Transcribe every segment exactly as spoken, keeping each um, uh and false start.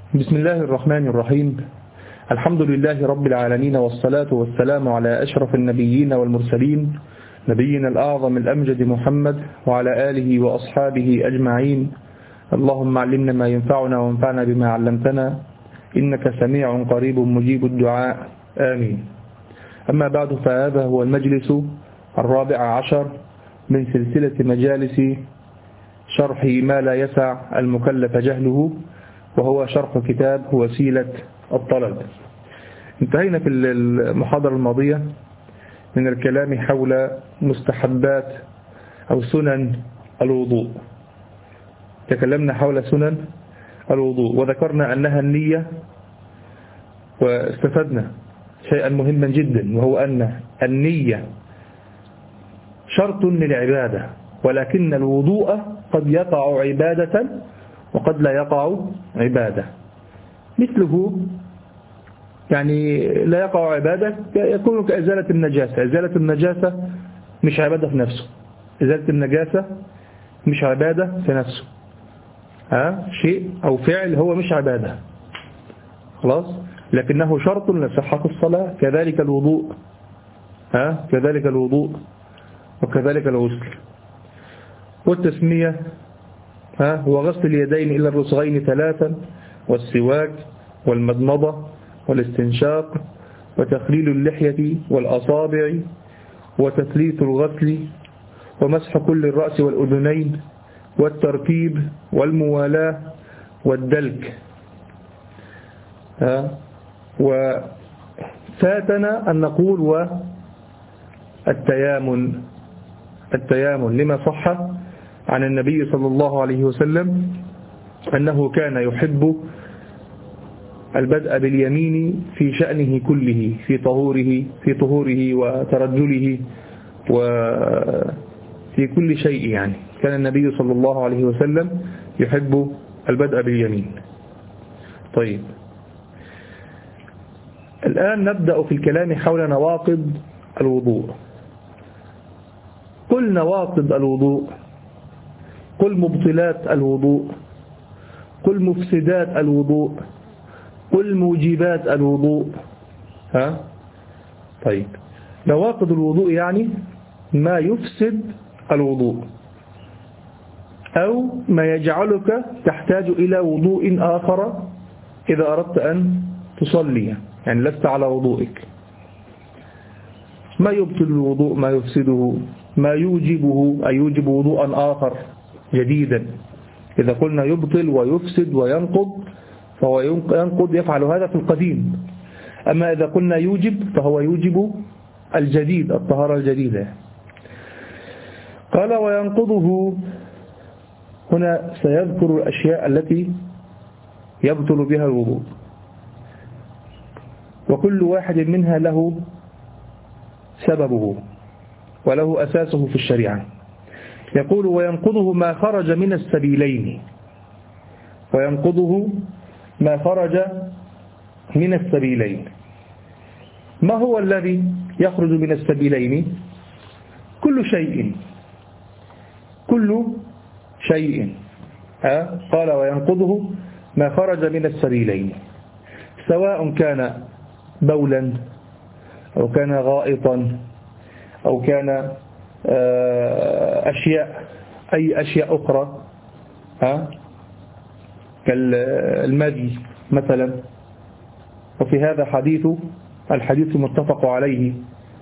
بسم الله الرحمن الرحيم. الحمد لله رب العالمين، والصلاة والسلام على أشرف النبيين والمرسلين، نبينا الأعظم الأمجد محمد وعلى آله وأصحابه أجمعين. اللهم علمنا ما ينفعنا وانفعنا بما علمتنا، إنك سميع قريب مجيب الدعاء، آمين. أما بعد، فهذا هو المجلس الرابع عشر من سلسلة مجالس شرح ما لا يسع المكلف جهله، وهو شرح كتاب وسيلة الطلب. انتهينا في المحاضرة الماضية من الكلام حول مستحبات أو سنن الوضوء. تكلمنا حول سنن الوضوء وذكرنا أنها النية، واستفدنا شيئا مهما جدا، وهو أن النية شرط للعبادة، ولكن الوضوء قد يقع عبادة وقد لا يقع عبادة. مثله يعني لا يقع عبادة يكون كإزالة النجاسة. إزالة النجاسة مش عبادة في نفسه، إزالة النجاسة مش عبادة في نفسه، ها شيء أو فعل هو مش عبادة خلاص، لكنه شرط لصحة الصلاة. كذلك الوضوء، ها كذلك الوضوء وكذلك الغسل. والتسمية ها هو غسل اليدين إلى الرسغين ثلاثا، والسواك والمضمضة والاستنشاق وتخليل اللحية والأصابع وتثليث الغسل ومسح كل الرأس والأذنين والترتيب والموالاة والدلك. ها وفاتنا أن نقول والتيامن التيامن لما صح عن النبي صلى الله عليه وسلم أنه كان يحب البدء باليمين في شأنه كله، في طهوره في طهوره وترجله وفي كل شيء. يعني كان النبي صلى الله عليه وسلم يحب البدء باليمين. طيب، الآن نبدأ في الكلام حول نواقض الوضوء. قل نواقض الوضوء، قل مبطلات الوضوء، قل مفسدات الوضوء، قل موجبات الوضوء. ها طيب، نواقض الوضوء يعني ما يفسد الوضوء أو ما يجعلك تحتاج إلى وضوء آخر إذا أردت أن تصلي، يعني لست على وضوئك. ما يبطل الوضوء، ما يفسده، ما يوجبه، أي يوجب وضوءا آخر جديدا. إذا قلنا يبطل ويفسد وينقض، فهو ينقض يفعل هذا في القديم. أما إذا قلنا يوجب، فهو يوجب الجديد، الطهارة الجديدة. قال وينقضه، هنا سيذكر الأشياء التي يبطل بها الوضوء، وكل واحد منها له سببه وله أساسه في الشريعة. يقول وينقضه ما خرج من السبيلين، وينقضه ما خرج من السبيلين. ما هو الذي يخرج من السبيلين؟ كل شيء، كل شيء. ها قال وينقضه ما خرج من السبيلين، سواء كان بولا أو كان غائطا أو كان أشياء أي أشياء أخرى، ها كالمذي مثلا. وفي هذا حديث الحديث متفق عليه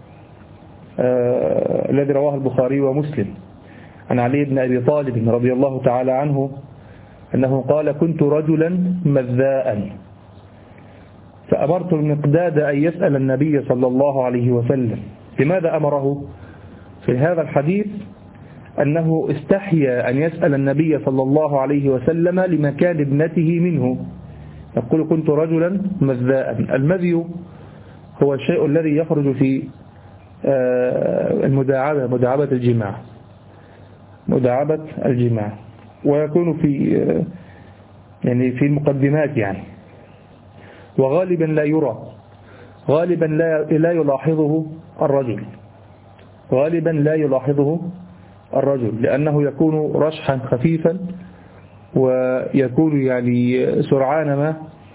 آه الذي رواه البخاري ومسلم عن علي بن أبي طالب رضي الله تعالى عنه أنه قال كنت رجلا مذاء فأمرت المقداد أن يسأل النبي صلى الله عليه وسلم. لماذا أمره؟ في هذا الحديث أنه استحيا أن يسأل النبي صلى الله عليه وسلم لمكان ابنته منه. يقول كنت رجلا مذاء. المذي هو الشيء الذي يخرج في المداعبة، مداعبة الجماع، مداعبة الجماع، ويكون في يعني في المقدمات يعني، وغالبا لا يرى، غالبا لا لا يلاحظه الرجل، غالبا لا يلاحظه الرجل لأنه يكون رشحا خفيفا ويكون يعني سرعان ما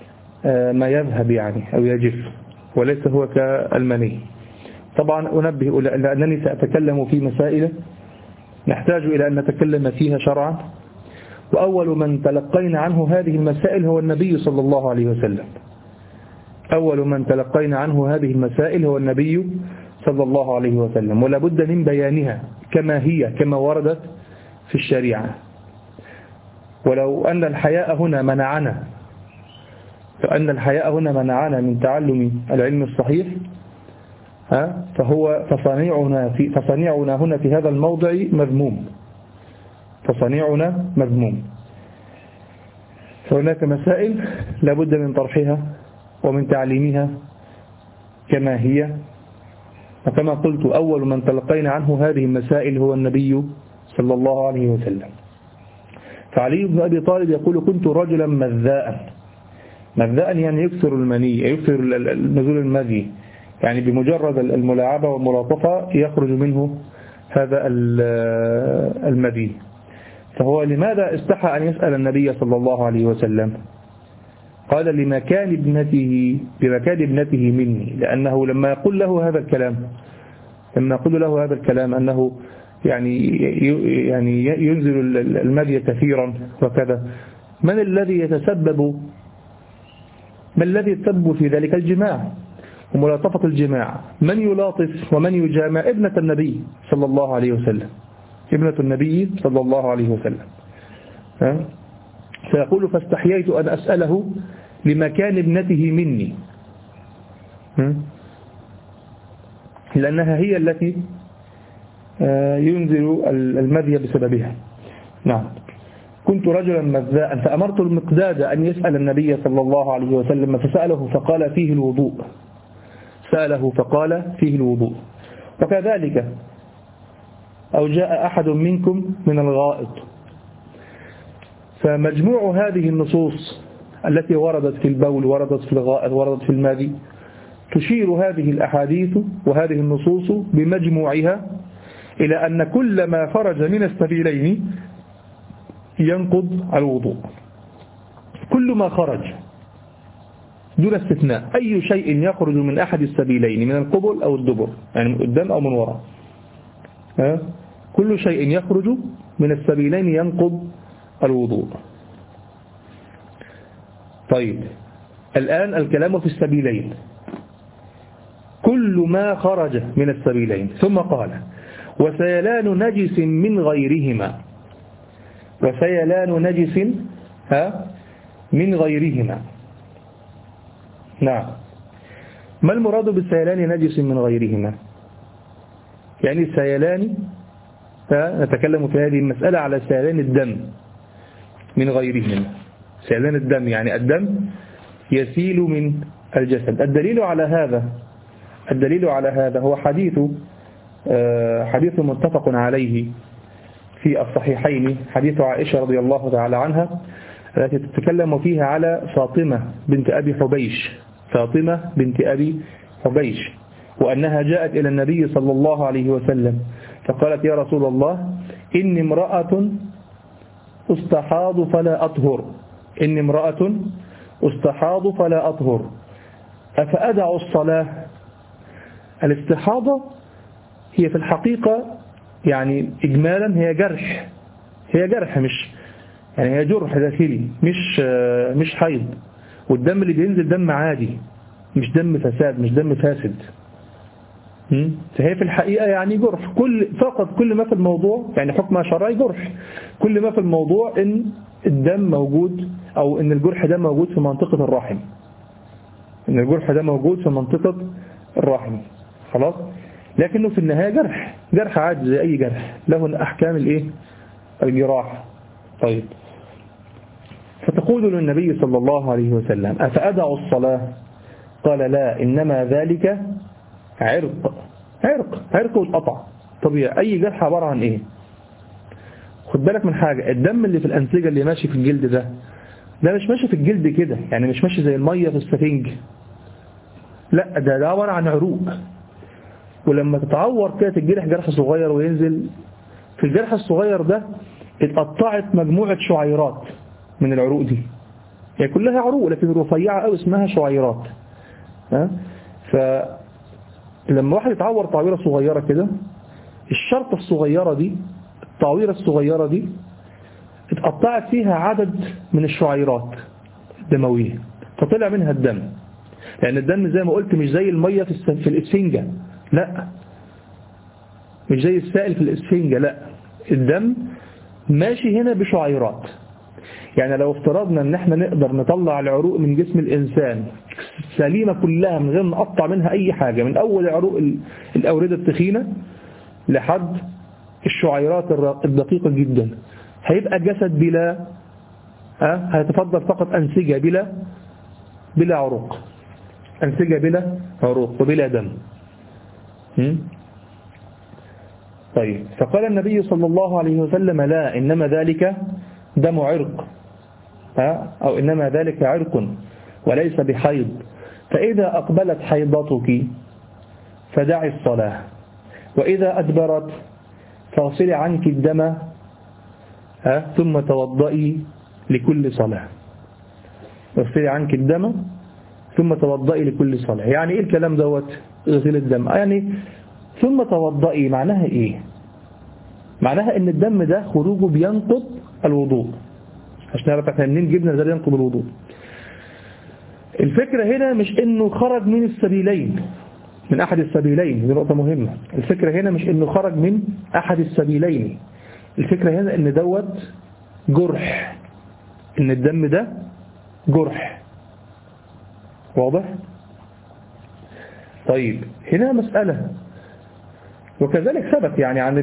ما يذهب يعني أو يجف، وليس هو كالمني. طبعا أنبه لأنني سأتكلم في مسائل نحتاج إلى أن نتكلم فيها شرعا، وأول من تلقينا عنه هذه المسائل هو النبي صلى الله عليه وسلم. أول من تلقينا عنه هذه المسائل هو النبي صلى الله عليه وسلم، ولا بد من بيانها كما هي كما وردت في الشريعة. ولو أن الحياء هنا منعنا فأن الحياء هنا منعنا من تعلم العلم الصحيح ها فهو فصنيعنا في فصنيعنا هنا في هذا الموضع مذموم، فصنيعنا مذموم. فهناك مسائل لابد من طرحها ومن تعليمها كما هي، وكما قلت أول من تلقينا عنه هذه المسائل هو النبي صلى الله عليه وسلم. فعلي بن أبي طالب يقول كنت رجلا مذاء. مذاء يعني يكثر المني، يكثر نزول المذي، يعني بمجرد الملاعبة والملاطفة يخرج منه هذا المذي. فهو لماذا استحى أن يسأل النبي صلى الله عليه وسلم؟ قال لمكان ابنته بمكان ابنته مني، لأنه لما يقول له هذا الكلام لما يقول له هذا الكلام أنه يعني يعني ينزل المذي كثيرا وكذا، من الذي يتسبب ما الذي يتسبب في ذلك؟ الجماع وملاطفة الجماع. من يلاطف ومن يجامع؟ ابنة النبي صلى الله عليه وسلم، ابنة النبي صلى الله عليه وسلم. فيقول فاستحييت أن أسأله لمكان ابنته مني، لأنها هي التي ينزل المذي بسببها. نعم. كنت رجلا مذاء فأمرت المقداد أن يسأل النبي صلى الله عليه وسلم فسأله فقال فيه الوضوء سأله فقال فيه الوضوء. وكذلك أو جاء أحد منكم من الغائط. فمجموع هذه النصوص التي وردت في البول وردت في الغائط وردت في المذي تشير هذه الأحاديث وهذه النصوص بمجموعها إلى أن كل ما خرج من السبيلين ينقض الوضوء. كل ما خرج دون استثناء، أي شيء يخرج من أحد السبيلين من القبل أو الدبر، يعني من قدام أو من وراء، كل شيء يخرج من السبيلين ينقض الوضوء. طيب الآن الكلام في السبيلين، كل ما خرج من السبيلين. ثم قال وسيلان نجس من غيرهما، وسيلان نجس ها من غيرهما. نعم. ما المراد بالسيلان نجس من غيرهما؟ يعني سيلان، نتكلم في هذه المسألة على سيلان الدم من غيرهما. سيلان الدم يعني الدم يسيل من الجسد. الدليل على هذا الدليل على هذا هو حديث حديث متفق عليه في الصحيحين، حديث عائشة رضي الله تعالى عنها التي تتكلم فيها على فاطمة بنت أبي حبيش فاطمة بنت أبي حبيش وأنها جاءت إلى النبي صلى الله عليه وسلم فقالت يا رسول الله إني امرأة استحاض فلا أطهر إني امرأة استحاض فلا أطهر أفأدع الصلاة. الاستحاضة هي في الحقيقة يعني إجمالا هي جرح هي جرح مش يعني هي جرح داخلي مش مش حيض، والدم اللي بينزل دم عادي مش دم فساد مش دم فاسد. فهي في الحقيقة يعني جرح، كل فقط كل ما في الموضوع يعني حكم شرعي جرح، كل ما في الموضوع إن الدم موجود أو إن الجرح ده موجود في منطقة الرحم، إن الجرح ده موجود في منطقة الرحم خلاص، لكنه في النهاية جرح جرح عادي زي أي جرح له أحكام الإيه الجراح. طيب فتقول للنبي صلى الله عليه وسلم أفأدع الصلاة؟ قال لا إنما ذلك عرق عرق عرق والقطع طبيعي. أي جرح عبارة عن إيه؟ خد بالك من حاجة، الدم اللي في الأنسجة اللي ماشي في الجلد ده ده مش ماشي في الجلد كده، يعني مش ماشي زي المية في السفنج، لا ده ده عبارة عن عروق، ولما تتعور كده الجرح جرح صغير وينزل في الجرح الصغير ده اتقطعت مجموعة شعيرات من العروق دي، هي يعني كلها عروق لكن رفيعة أو اسمها شعيرات. ها؟ فلما واحد يتعور تعويرة صغيرة كده، الشرطة الصغيرة دي، التعويرة الصغيرة دي اتقطعت فيها عدد من الشعيرات الدموية فطلع منها الدم. لأن الدم زي ما قلت مش زي المية في الإسفنجة، لا، مش زي السائل في الإسفنجة، لا، الدم ماشي هنا بشعيرات. يعني لو افترضنا ان احنا نقدر نطلع العروق من جسم الإنسان سليمة كلها من غير نقطع منها أي حاجة، من أول عروق الأوردة التخينة لحد الشعيرات الدقيقة جدا، هيبقى جسد بلا أه؟ هيتفضل فقط أنسجة بلا بلا عروق، أنسجة بلا عروق وبلا دم. م? طيب، فقال النبي صلى الله عليه وسلم لا، إنما ذلك دم عرق، أه؟ أو إنما ذلك عرق وليس بحيض، فإذا أقبلت حيضتك فدعي الصلاة، وإذا أدبرت فاغسلي عنك الدم أه؟ ثم توضئي لكل صلاة. اغسلي عنك الدم ثم توضئي لكل صلاة. يعني ايه الكلام دوت اغسل الدم؟ يعني ثم توضئي معناها ايه؟ معناها ان الدم ده خروجه بينقض الوضوء، عشان نعرف احنا منين جبنا ازاي ينقض الوضوء. الفكرة هنا مش انه خرج من السبيلين، من احد السبيلين، دي نقطة مهمة. الفكرة هنا مش انه خرج من احد السبيلين، الفكرة هنا ان دوت جرح، ان الدم ده جرح. واضح؟ طيب، هنا مسألة، وكذلك ثبت يعني عن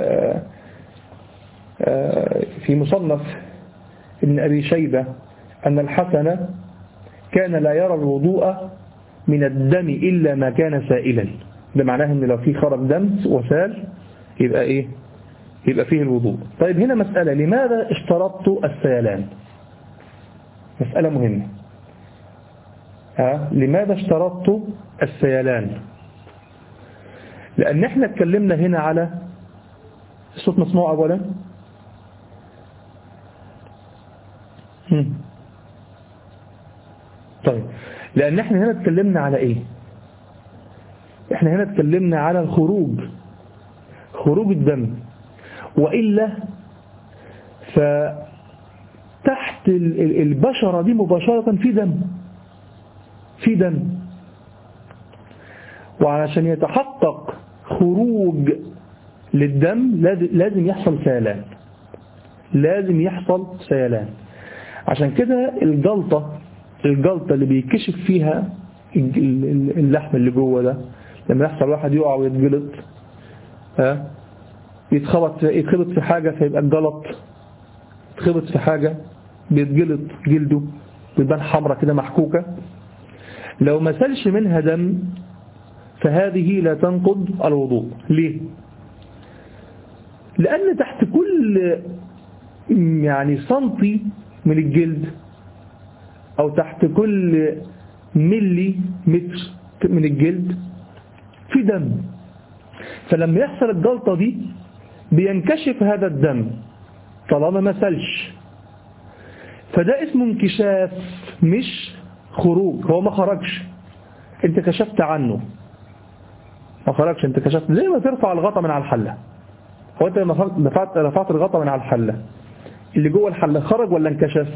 في مصنف ابن أبي شيبة أن الحسن كان لا يرى الوضوء من الدم إلا ما كان سائلا. ده معناه أن لو في خرج دم وسال يبقى إيه؟ يبقى فيه الوضوء. طيب، هنا مسألة، لماذا اشترطت السيلان؟ مسألة مهمة. ها؟ لماذا اشترطت السيلان؟ لأن احنا اتكلمنا هنا على الصوت مسموع أولا. هم. طيب، لأن احنا هنا اتكلمنا على ايه؟ احنا هنا اتكلمنا على الخروج، خروج الدم، وإلا فتحت البشرة دي مباشرة في دم، في دم، وعشان يتحقق خروج للدم لازم يحصل سيلان، لازم يحصل سيلان. عشان كده الجلطة الجلطة اللي بيكشف فيها اللحم اللي جوه ده، لما يحصل واحد يقع ويتجلط، ها، يتخبط يتخبط في حاجة فيبقى الجلط، يتخبط في حاجة بيتجلط جلده بيبان حمرة كده محكوكة، لو ما سالش منها دم فهذه لا تنقض الوضوء. ليه؟ لأن تحت كل يعني سنتي من الجلد أو تحت كل ملي متر من الجلد في دم، فلما يحصل الجلطة دي بينكشف هذا الدم طالما ما سالش، فده اسمه انكشاف مش خروج. هو ما خرجش، انت كشفت عنه، ما خرجش، انت كشفت. زي ما ترفع الغطا من على الحلة، هو انت لما رفعت رفعت الغطا من على الحلة، اللي جوه الحلة خرج ولا انكشف؟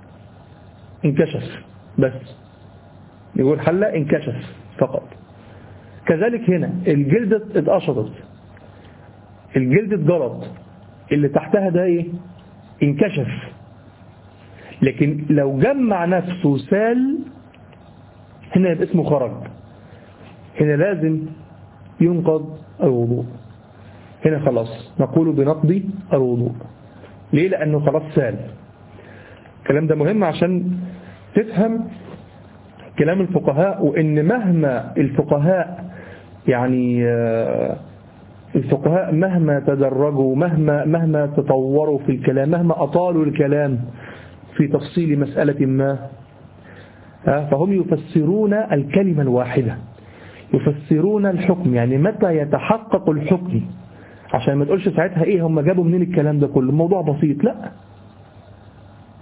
انكشف بس، اللي جوه الحلة انكشف فقط. كذلك هنا الجلد اتقشطت، الجلد اتجلط، اللي تحتها ده ايه؟ انكشف. لكن لو جمع نفسه سال هنا يبقى اسمه خرج، هنا لازم ينقض الوضوء، هنا خلاص نقول بنقض الوضوء. ليه؟ لأنه خلاص سال. الكلام ده مهم عشان تفهم كلام الفقهاء، وإن مهما الفقهاء يعني الفقهاء مهما تدرجوا، مهما مهما تطوروا في الكلام، مهما أطالوا الكلام في تفصيل مسألة ما، فهم يفسرون الكلمة الواحدة، يفسرون الحكم، يعني متى يتحقق الحكم، عشان ما تقولش ساعتها ايه هم جابوا منين الكلام ده كله، الموضوع بسيط. لا،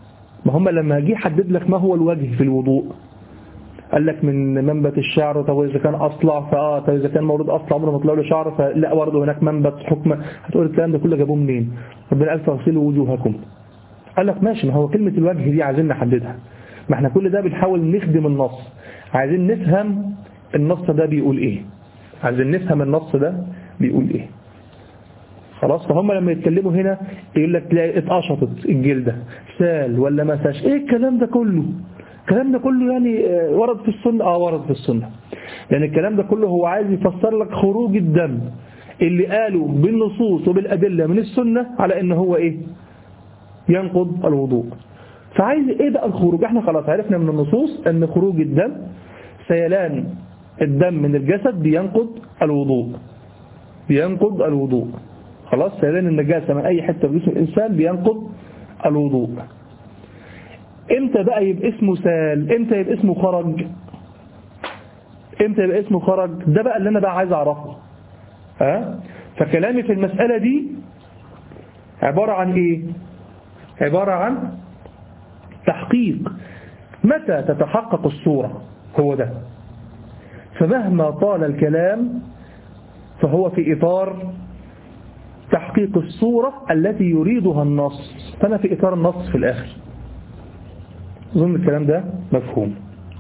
ما هم لما جه حدد لك ما هو الوجه في الوضوء قال لك من منبت الشعر، طب إذا كان أصلع فآه، طب إذا كان مولود أصلع عمره ما طلع له شعر فلا برضه هناك منبت حكم. هتقول الكلام ده كله جابوه منين؟ ربنا قال فاغسلوا وجوهكم. قال لك ماشي، ما هو كلمة الوجه دي عايزين نحددها، ما احنا كل ده بنحاول نخدم النص، عايزين نفهم النص ده بيقول ايه، عايزين نفهم النص ده بيقول ايه. خلاص. فهم لما يتكلموا هنا يقول لك تلاقي اتقشطت الجلدة، سال ولا ما ساش، ايه الكلام ده كله؟ الكلام ده كله يعني ورد في السنة. اه ورد في السنة، لأن الكلام ده كله هو عايز يفسر لك خروج الدم اللي قالوا بالنصوص وبالأدلة من السنة على ان هو ايه؟ ينقض الوضوء. فعايز ايه بقى الخروج؟ احنا خلاص عرفنا من النصوص ان خروج الدم، سيلان الدم من الجسد بينقض الوضوء، بينقض الوضوء. خلاص، سيلان النجاسة من اي حتة في جسم الانسان بينقض الوضوء. امتى بقى يبقى اسمه سال؟ امتى يبقى اسمه خرج؟ امتى يبقى اسمه خرج؟ ده بقى اللي انا بقى عايز اعرفه. ها؟ فكلامي في المسألة دي عبارة عن ايه؟ عبارة عن تحقيق متى تتحقق الصورة، هو ده. فمهما طال الكلام فهو في إطار تحقيق الصورة التي يريدها النص، فأنا في إطار النص في الآخر. أظن الكلام ده مفهوم.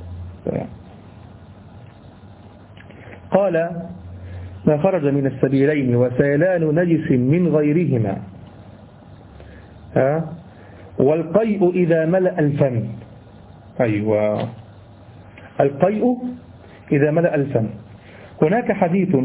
قال ما خرج من السبيلين وسيلان نجس من غيرهما، ها؟ والقيء إذا ملأ الفم. أيوة، القيء إذا ملأ الفم. هناك حديث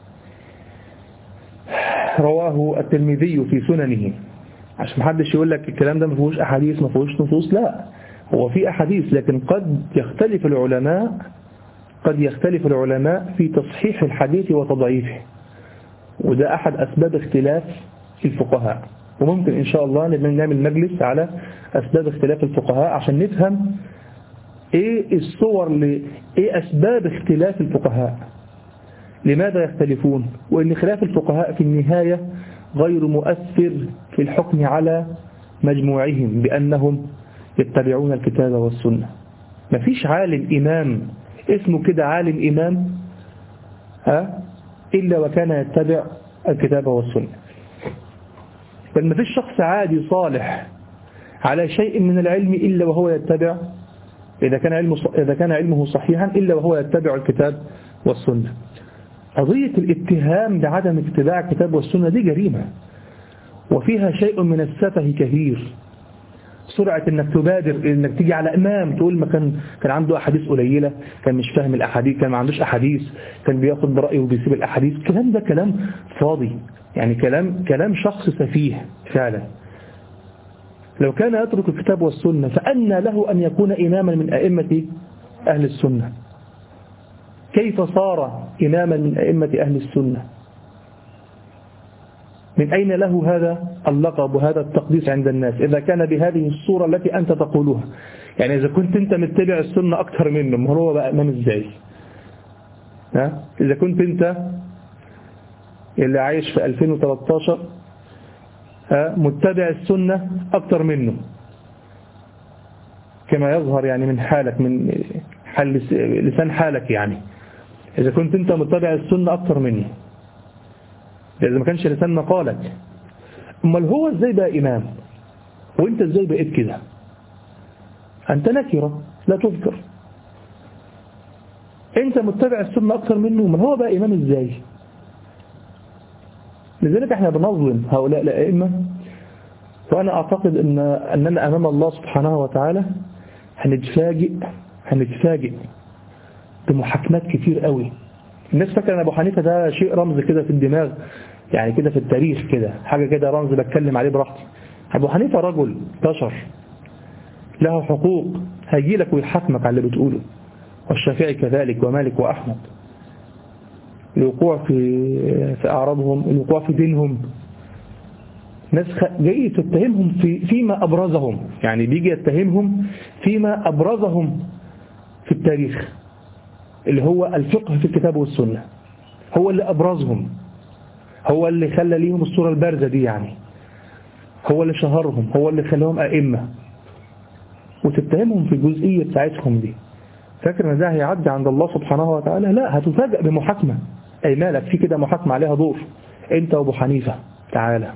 رواه الترمذي في سننه، عشان محدش يقول لك الكلام ده ما فيهوش أحاديث ما فيهوش نصوص، لا، هو في أحاديث، لكن قد يختلف العلماء قد يختلف العلماء في تصحيح الحديث وتضعيفه، وده أحد أسباب اختلاف الفقهاء. وممكن إن شاء الله نعمل مجلس على أسباب اختلاف الفقهاء عشان نفهم إيه الصور ل... إيه أسباب اختلاف الفقهاء، لماذا يختلفون، وإن خلاف الفقهاء في النهاية غير مؤثر في الحكم على مجموعهم بأنهم يتبعون الكتاب والسنة. مفيش عالم إمام اسمه كده عالم إمام ها إلا وكان يتبع الكتاب والسنة، بل مفيش شخص عادي صالح على شيء من العلم إلا وهو يتبع، إذا كان علمه إذا كان علمه صحيحا، إلا وهو يتبع الكتاب والسنة. قضية الاتهام بعدم اتباع الكتاب والسنة دي جريمة، وفيها شيء من السفه كثير. سرعة انك تبادر انك تيجي على امام تقول ما كان كان عنده احاديث قليلة، كان مش فاهم الاحاديث، كان ما عندوش احاديث، كان بياخد برأيه وبيسيب الاحاديث. الكلام ده كلام فاضي، يعني كلام كلام شخص سفيه فعلا. لو كان يترك الكتاب والسنة فأنى له أن يكون إماما من أئمة أهل السنة؟ كيف صار إماما من أئمة أهل السنة؟ من أين له هذا اللقب وهذا التقديس عند الناس إذا كان بهذه الصورة التي أنت تقولها؟ يعني إذا كنت أنت متبع السنة أكثر منه، هو بقى إمام إزاي؟ ها؟ إذا كنت أنت اللي عايش في ألفين وثلاثة عشر متبع السنة أكثر منه كما يظهر يعني من حالك، من حال لسان حالك، يعني إذا كنت أنت متبع السنة أكثر منه، إذا ما كانش لسان مقالك، أمال هو إزاي بقى إمام وإنت إزاي بقيت كده؟ أنت نكرة لا تذكر، أنت متبع السنة أكثر منه، أمال هو بقى إمام إزاي؟ لذلك احنا بنظلم هؤلاء الأئمة. وأنا أعتقد أن أننا أمام الله سبحانه وتعالى هنتفاجئ هنتفاجئ بمحاكمات كتير قوي. الناس فاكرة أن أبو حنيفة ده شيء رمز كده في الدماغ، يعني كده في التاريخ كده حاجة كده رمز بتكلم عليه براحتي. أبو حنيفة رجل بشر له حقوق، هيجي لك ويحاكمك على اللي بتقوله، والشافعي كذلك ومالك وأحمد، الوقوع في في أعراضهم، الوقوع في دينهم. ناس جاي تتهمهم في فيما أبرزهم، يعني بيجي يتهمهم فيما أبرزهم في التاريخ اللي هو الفقه في الكتاب والسنة، هو اللي أبرزهم، هو اللي خلى ليهم الصورة البارزة دي، يعني هو اللي شهرهم، هو اللي خلاهم أئمة. وتتهمهم في الجزئية بتاعتهم دي، فاكر ان ده هيعدي عند الله سبحانه وتعالى؟ لا، هتفاجأ بمحاكمة. اي مالك في كده محاكمة عليها دور، انت وابو حنيفة تعالى،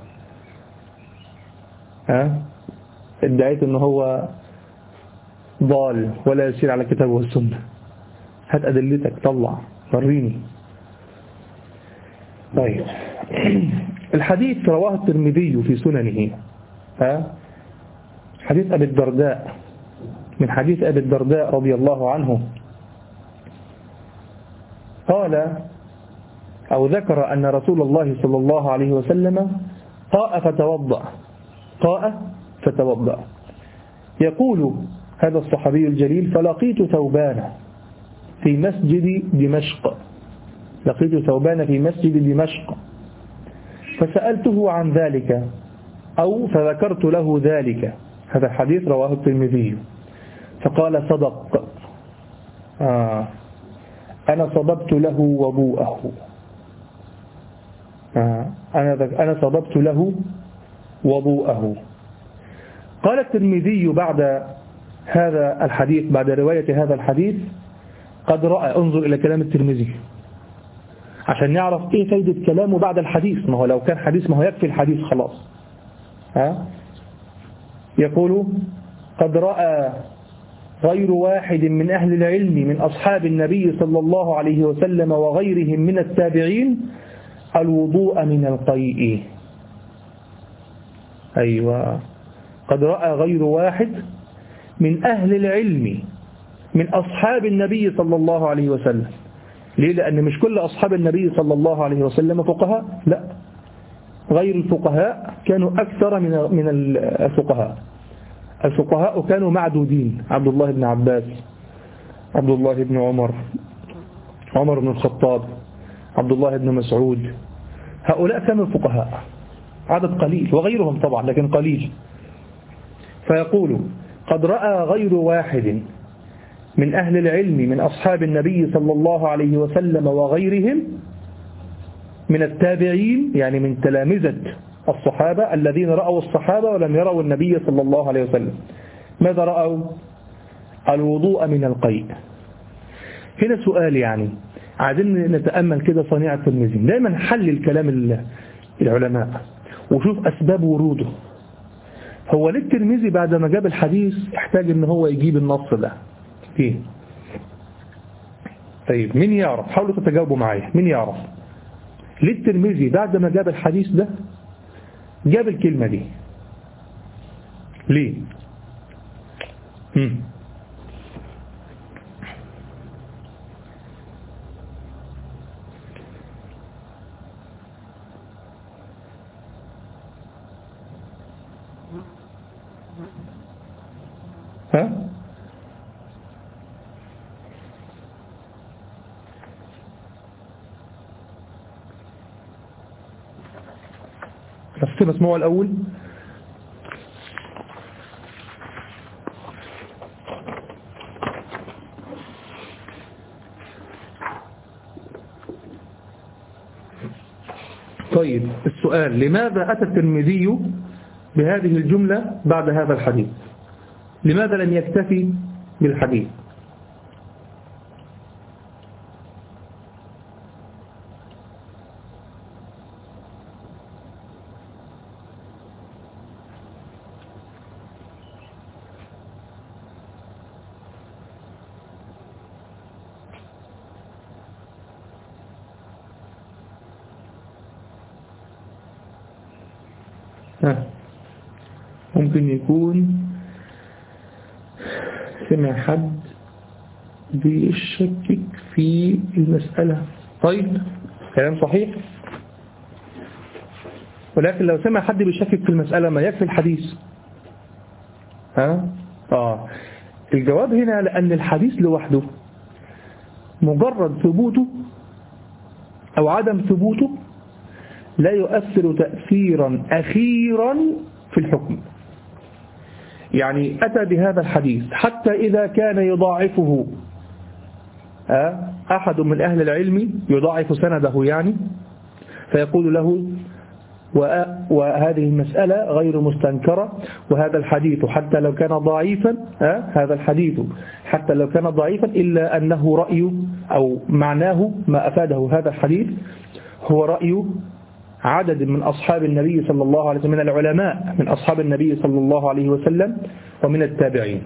ها ادعيت ان هو ضال ولا يسير على الكتاب والسنة، هات ادلتك، طلع وريني. طيب الحديث رواه الترمذي في سننه، ها حديث أبي الدرداء، من حديث أبي الدرداء رضي الله عنه قال أو ذكر أن رسول الله صلى الله عليه وسلم قاء فتوضأ، قاء فتوضأ. يقول هذا الصحابي الجليل: فلقيت ثوبان في مسجد دمشق، لقيت ثوبان في مسجد دمشق فسألته عن ذلك أو فذكرت له ذلك. هذا الحديث رواه الترمذي. فقال: صدق، آه أنا صببت له وضوءه، آه أنا أنا صببت له وضوءه. قال الترمذي بعد هذا الحديث، بعد رواية هذا الحديث: قد رأى، انظر إلى كلام الترمذي عشان نعرف إيه فايدة كلامه بعد الحديث. ما هو لو كان حديث ما هو يكفي الحديث خلاص. ها يقول: قد رأى غير واحد من أهل العلم من أصحاب النبي صلى الله عليه وسلم وغيرهم من التابعين الوضوء من القيء. أيوة، قد رأى غير واحد من أهل العلم من أصحاب النبي صلى الله عليه وسلم. ليه؟ لأن مش كل أصحاب النبي صلى الله عليه وسلم فقهاء، لا، غير الفقهاء كانوا أكثر من من الفقهاء. الفقهاء كانوا معدودين: عبد الله بن عباس، عبد الله بن عمر، عمر بن الخطاب، عبد الله بن مسعود. هؤلاء كانوا الفقهاء، عدد قليل، وغيرهم طبعا لكن قليل. فيقول: قد رأى غير واحد من أهل العلم من أصحاب النبي صلى الله عليه وسلم وغيرهم من التابعين، يعني من تلامذة الصحابة الذين رأوا الصحابة ولم يروا النبي صلى الله عليه وسلم، ماذا رأوا؟ الوضوء من القيء. هنا سؤال، يعني عايزين نتأمل كده صنيع الترمذي. دايما حلل كلام العلماء وشوف أسباب وروده. هو ليه الترمذي بعد ما جاب الحديث احتاج ان هو يجيب النص ده؟ ايه؟ طيب مين يعرف؟ حاولوا تتجاوبوا معايا، مين يعرف ليه الترمذي بعد ما جاب الحديث ده جاب الكلمة دي؟ ليه؟ هم. ها؟ بس مسموع الأول. طيب السؤال: لماذا أتى الترمذي بهذه الجملة بعد هذا الحديث؟ لماذا لم يكتفي بالحديث؟ ممكن يكون سمع حد بيشكك في المسألة. طيب كلام صحيح، ولكن لو سمع حد بيشكك في المسألة ما يكفي الحديث. ها؟ آه الجواب هنا لأن الحديث لوحده مجرد ثبوته أو عدم ثبوته لا يؤثر تأثيرا أخيرا في الحكم. يعني أتى بهذا الحديث حتى إذا كان يضاعفه أحد من أهل العلم، يضاعف سنده يعني، فيقول له وهذه المسألة غير مستنكرة. وهذا الحديث حتى لو كان ضعيفا هذا الحديث حتى لو كان ضعيفا إلا أنه رأي أو معناه ما أفاده هذا الحديث هو رأي عدد من أصحاب النبي صلى الله عليه وسلم من العلماء من أصحاب النبي صلى الله عليه وسلم ومن التابعين.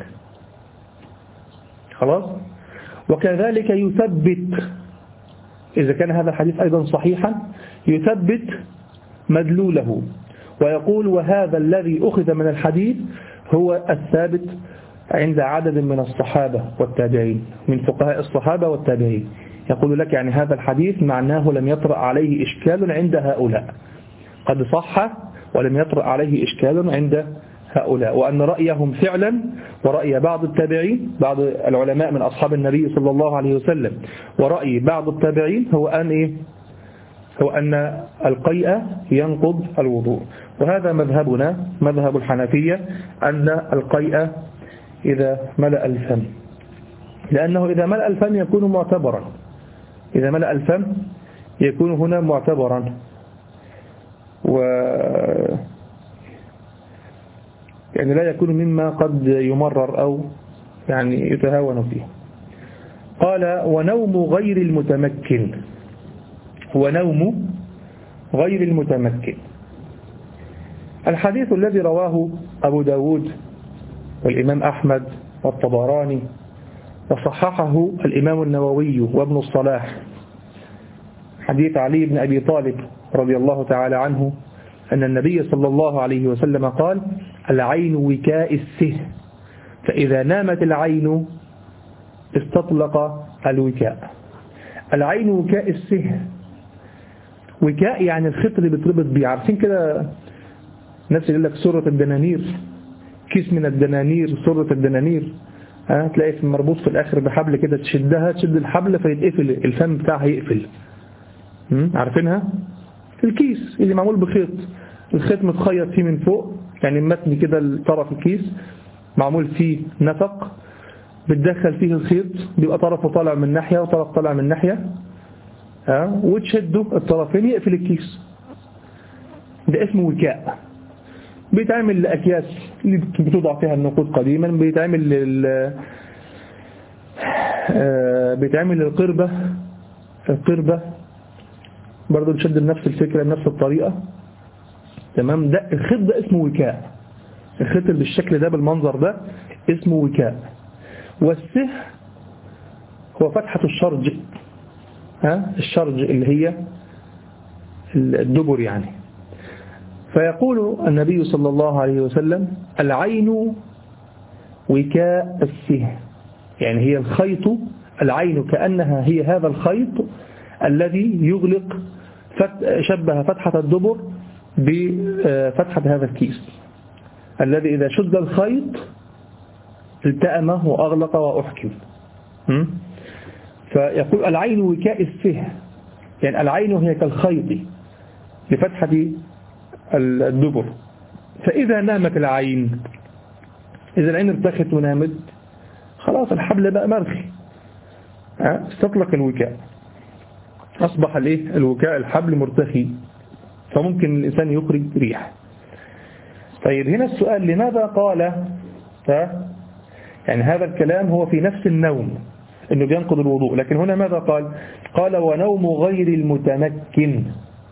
خلاص. وكذلك يثبت إذا كان هذا الحديث أيضا صحيحا يثبت مدلوله ويقول وهذا الذي أخذ من الحديث هو الثابت عند عدد من الصحابة والتابعين من فقهاء الصحابة والتابعين. يقول لك يعني هذا الحديث معناه لم يطرأ عليه إشكال عند هؤلاء، قد صح ولم يطرأ عليه إشكال عند هؤلاء، وأن رأيهم فعلا ورأي بعض التابعين بعض العلماء من أصحاب النبي صلى الله عليه وسلم ورأي بعض التابعين هو أن إيه؟ هو أن القيء ينقض الوضوء. وهذا مذهبنا مذهب الحنفية أن القيء إذا ملأ الفم، لأنه إذا ملأ الفم يكون معتبرا إذا ملأ الفم يكون هنا معتبرا و يعني لا يكون مما قد يمرر أو يعني يتهاون فيه. قال ونوم غير المتمكن ونوم غير المتمكن. الحديث الذي رواه أبو داود والإمام أحمد والطبراني وصححه الإمام النووي وابن الصلاح حديث علي بن أبي طالب رضي الله تعالى عنه أن النبي صلى الله عليه وسلم قال العين وكاء السه فإذا نامت العين استطلق الوكاء. العين وكاء السه، وكاء يعني الخيط اللي بتربط بيه. عارفين كده ناس يقول لك سرة الدنانير، كيس من الدنانير سرة الدنانير ها تلاقي في مربوط في الآخر بحبل كده تشدها تشد الحبل فيتقفل الفم بتاعها يقفل. عارفينها؟ الكيس اللي معمول بخيط، الخيط متخيط فيه من فوق يعني متني كده طرف الكيس معمول فيه نفق بتدخل فيه الخيط بيبقى طرفه طالع من ناحية وطرف طالع من ناحية ها وتشده الطرفين يقفل الكيس. ده اسمه وكاء. بيتعمل لأكياس اللي بتوضع فيها النقود قديما، بيتعمل لل بيتعمل للقربة القربة برضه بتشد بنفس الفكرة بنفس الطريقة. تمام. ده الخيط ده اسمه وكاء، الخيط اللي بالشكل ده بالمنظر ده اسمه وكاء. والسه هو فتحة الشرج ها الشرج اللي هي الدبر يعني. فيقول النبي صلى الله عليه وسلم العين وكاء السه، يعني هي الخيط، العين كأنها هي هذا الخيط الذي يغلق شبه فتحة الدبر بفتحة هذا الكيس الذي إذا شد الخيط التأمه وأغلق وأحكم. فيقول العين وكاء السه، يعني العين هي كالخيط لفتحة الدبر. فإذا نامت العين، إذا العين ارتخت ونامت خلاص الحبل بقى مرخي استطلق الوكاء، أصبح الايه الوكاء الحبل مرتخي فممكن الإنسان يخرج ريح. طيب هنا السؤال لماذا قال ها يعني هذا الكلام هو في نفس النوم انه بينقض الوضوء، لكن هنا ماذا قال؟ قال ونوم غير المتمكن.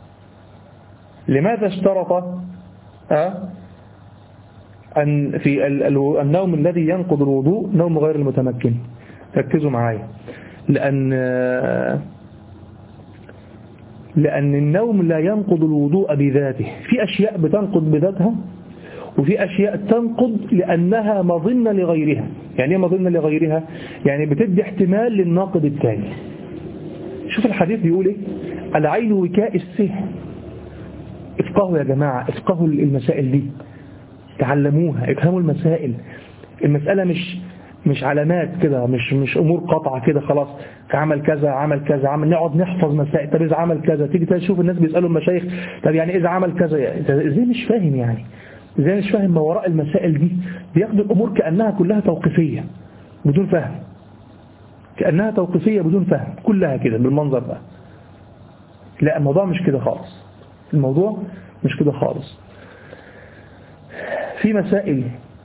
لماذا اشترط ها أن في النوم الذي ينقض الوضوء نوم غير المتمكن؟ ركزوا معايا، لأن لأن النوم لا ينقض الوضوء بذاته. في أشياء بتنقض بذاتها وفي أشياء تنقض لأنها مظنة لغيرها. يعني ايه مظنة لغيرها؟ يعني بتدي احتمال للناقض الثاني. شوف الحديث بيقول ايه؟ العين وكاء السه. افقهوا يا جماعة، افقهوا المسائل دي، تعلموها، افهموا المسائل. المسألة مش مش علامات كده، مش مش امور قطعه كده خلاص عمل كذا عمل كذا عمل نقعد نحفظ مسائل. طب اذا عمل كذا تيجي تشوف الناس بيسالوا المشايخ طب يعني اذا عمل كذا ازاي مش فاهم يعني ازاي مش فاهم ما وراء المسائل دي. بياخدوا الامور كانها كلها توقيفيه بدون فهم، كانها توقيفيه بدون فهم كلها كده بالمنظر ده. لا الموضوع مش كده خالص. الموضوع مش كده خالص. في مسائل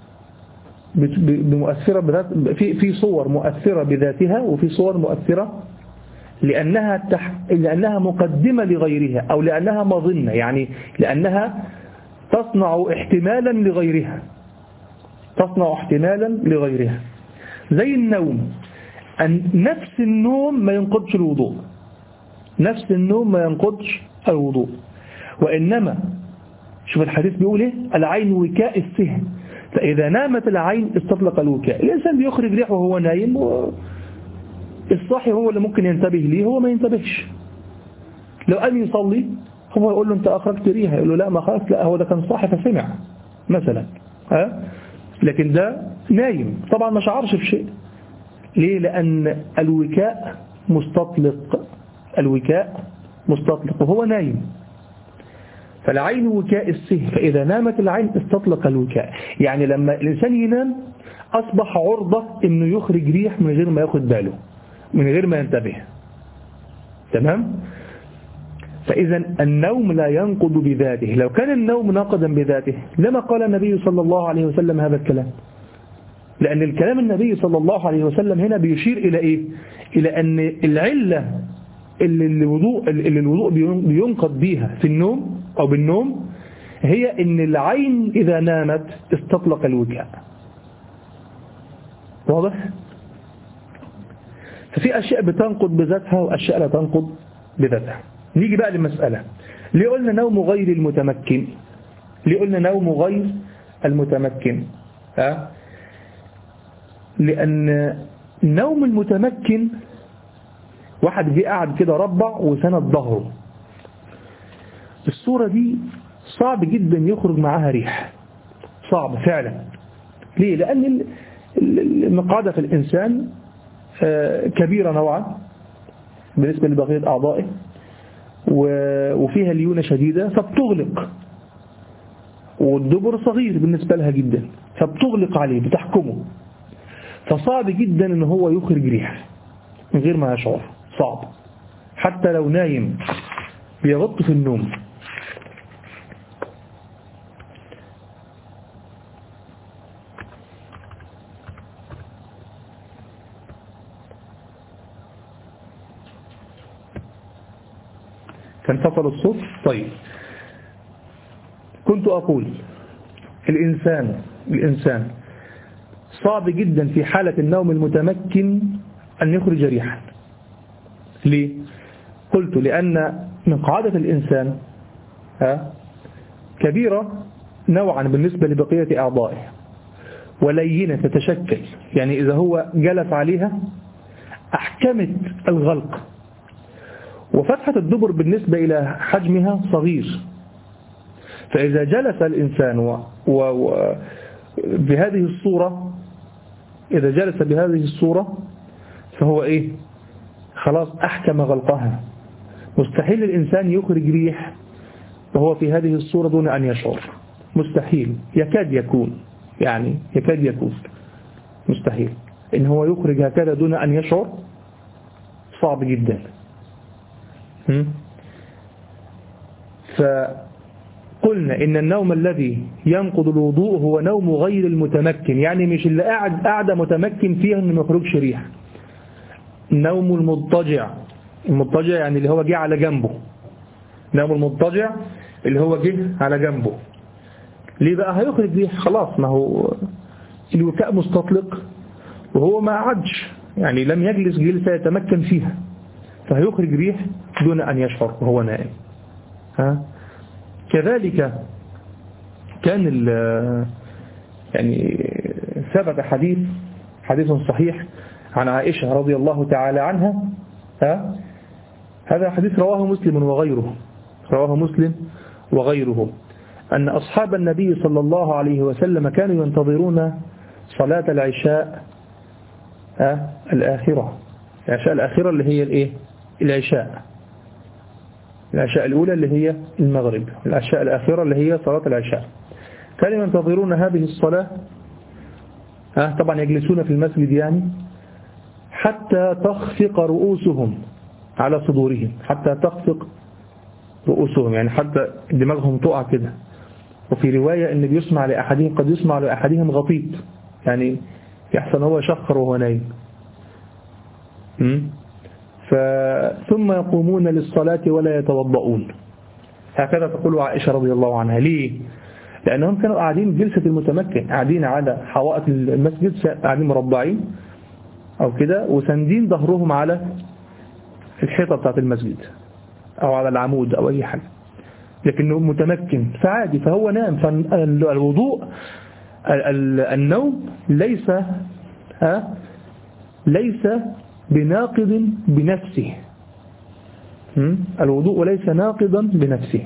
بمؤثرة بذات، في في صور مؤثرة بذاتها، وفي صور مؤثرة لأنها تح... لأنها مقدمة لغيرها، أو لأنها مظنة، يعني لأنها تصنع احتمالا لغيرها تصنع احتمالا لغيرها زي النوم. أن نفس النوم ما ينقضش الوضوء، نفس النوم ما ينقضش الوضوء، وإنما شوف الحديث بيقول ايه؟ العين وكاء السهم، فإذا نامت العين استطلق الوكاء. الإنسان بيخرج ريح وهو نايم، والصاحي هو اللي ممكن ينتبه ليه، هو ما ينتبهش. لو قام يصلي هو يقول له أنت أخرجت ريح، يقول له لا ما خلاص، لا هو ده كان صاحي فسمع مثلا، ها؟ لكن ده نايم طبعا ما شعرش بشيء. ليه؟ لأن الوكاء مستطلق، الوكاء مستطلق وهو نايم. فالعين وكاء السهم، فإذا نامت العين استطلق الوكاء. يعني لما الإنسان ينام أصبح عرضة إنه يخرج ريح من غير ما ياخد باله، من غير ما ينتبه. تمام؟ فإذا النوم لا ينقض بذاته. لو كان النوم ناقضا بذاته لما قال النبي صلى الله عليه وسلم هذا الكلام، لأن الكلام النبي صلى الله عليه وسلم هنا بيشير إلى إيه؟ إلى أن العلة اللي الوضوء, اللي الوضوء بينقض بيها في النوم أو بالنوم هي أن العين إذا نامت استطلق الوكاء. واضح؟ ففي أشياء بتنقض بذاتها وأشياء لا تنقض بذاتها. نيجي بقى للمسألة، ليه قلنا نوم غير المتمكن؟ ليه قلنا نوم غير المتمكن؟ ها؟ لأن نوم المتمكن واحد جه قاعد كده ربع وسند ظهره، الصورة دي صعب جدا يخرج معاها ريح، صعب فعلا. ليه؟ لأن المقعدة في الإنسان كبيرة نوعا بالنسبة لبقية أعضائه، وفيها ليونة شديدة فبتغلق، والدبر صغير بالنسبة لها جدا فبتغلق عليه بتحكمه، فصعب جدا ان هو يخرج ريح من غير ما يشعر، صعب. حتى لو نايم بيغط في النوم. كان فصل الصوت. طيب، كنت أقول الإنسان الإنسان صعب جدا في حالة النوم المتمكن أن يخرج ريحا. ليه؟ قلت لأن مقعدة الإنسان كبيرة نوعا بالنسبة لبقية أعضائه، ولينة تتشكل، يعني إذا هو جلس عليها أحكمت الغلق، وفتحة الدبر بالنسبة إلى حجمها صغير، فإذا جلس الإنسان و... و... و... بهذه الصورة إذا جلس بهذه الصورة فهو إيه؟ خلاص أحكم غلقها. مستحيل الإنسان يخرج ريح وهو في هذه الصورة دون أن يشعر، مستحيل، يكاد يكون، يعني يكاد يكون مستحيل إن هو يخرج هكذا دون أن يشعر، صعب جدا. فقلنا إن النوم الذي ينقض الوضوء هو نوم غير المتمكن، يعني مش اللي قاعد قاعدة متمكن فيها إنه ما يخرجش ريح. نوم المضطجع، المضطجع يعني اللي هو جه على جنبه، نوم المضطجع اللي هو جه على جنبه. ليه بقى هيخرج ريح؟ خلاص، ما هو الوكاء مستطلق وهو ما قعدش، يعني لم يجلس جلسة يتمكن فيها، فهيخرج ريح دون أن يشعر وهو نائم. ها؟ كذلك كان يعني ثبت حديث حديث صحيح عن عائشة رضي الله تعالى عنها. ها؟ هذا حديث رواه مسلم وغيره رواه مسلم وغيره أن أصحاب النبي صلى الله عليه وسلم كانوا ينتظرون صلاة العشاء ها؟ الآخرة العشاء الآخرة اللي هي الإيه؟ العشاء العشاء الأولى اللي هي المغرب، العشاء الآخرة اللي هي صلاة العشاء. كانوا ينتظرون هذه الصلاة، ها طبعا يجلسون في المسجد يعني، حتى تخفق رؤوسهم على صدورهم، حتى تخفق رؤوسهم، يعني حتى دماغهم تقع كده. وفي رواية ان بيسمع لأحدهم قد يسمع لأحدهم غطيط، يعني يحسن هو شخر وهو نايم. ثم يقومون للصلاة ولا يتوضؤون. هكذا تقول عائشة رضي الله عنها. ليه؟ لأنهم كانوا قاعدين جلسة المتمكن، قاعدين على حوائط المسجد، قاعدين مربعين أو كده، وسندين ظهرهم على الحيطة بتاعت المسجد أو على العمود أو أي حاجة، لكنه متمكن فعادي، فهو نام. فالوضوء النوم ليس ها ليس بناقض بنفسه. الوضوء ليس ناقضا بنفسه،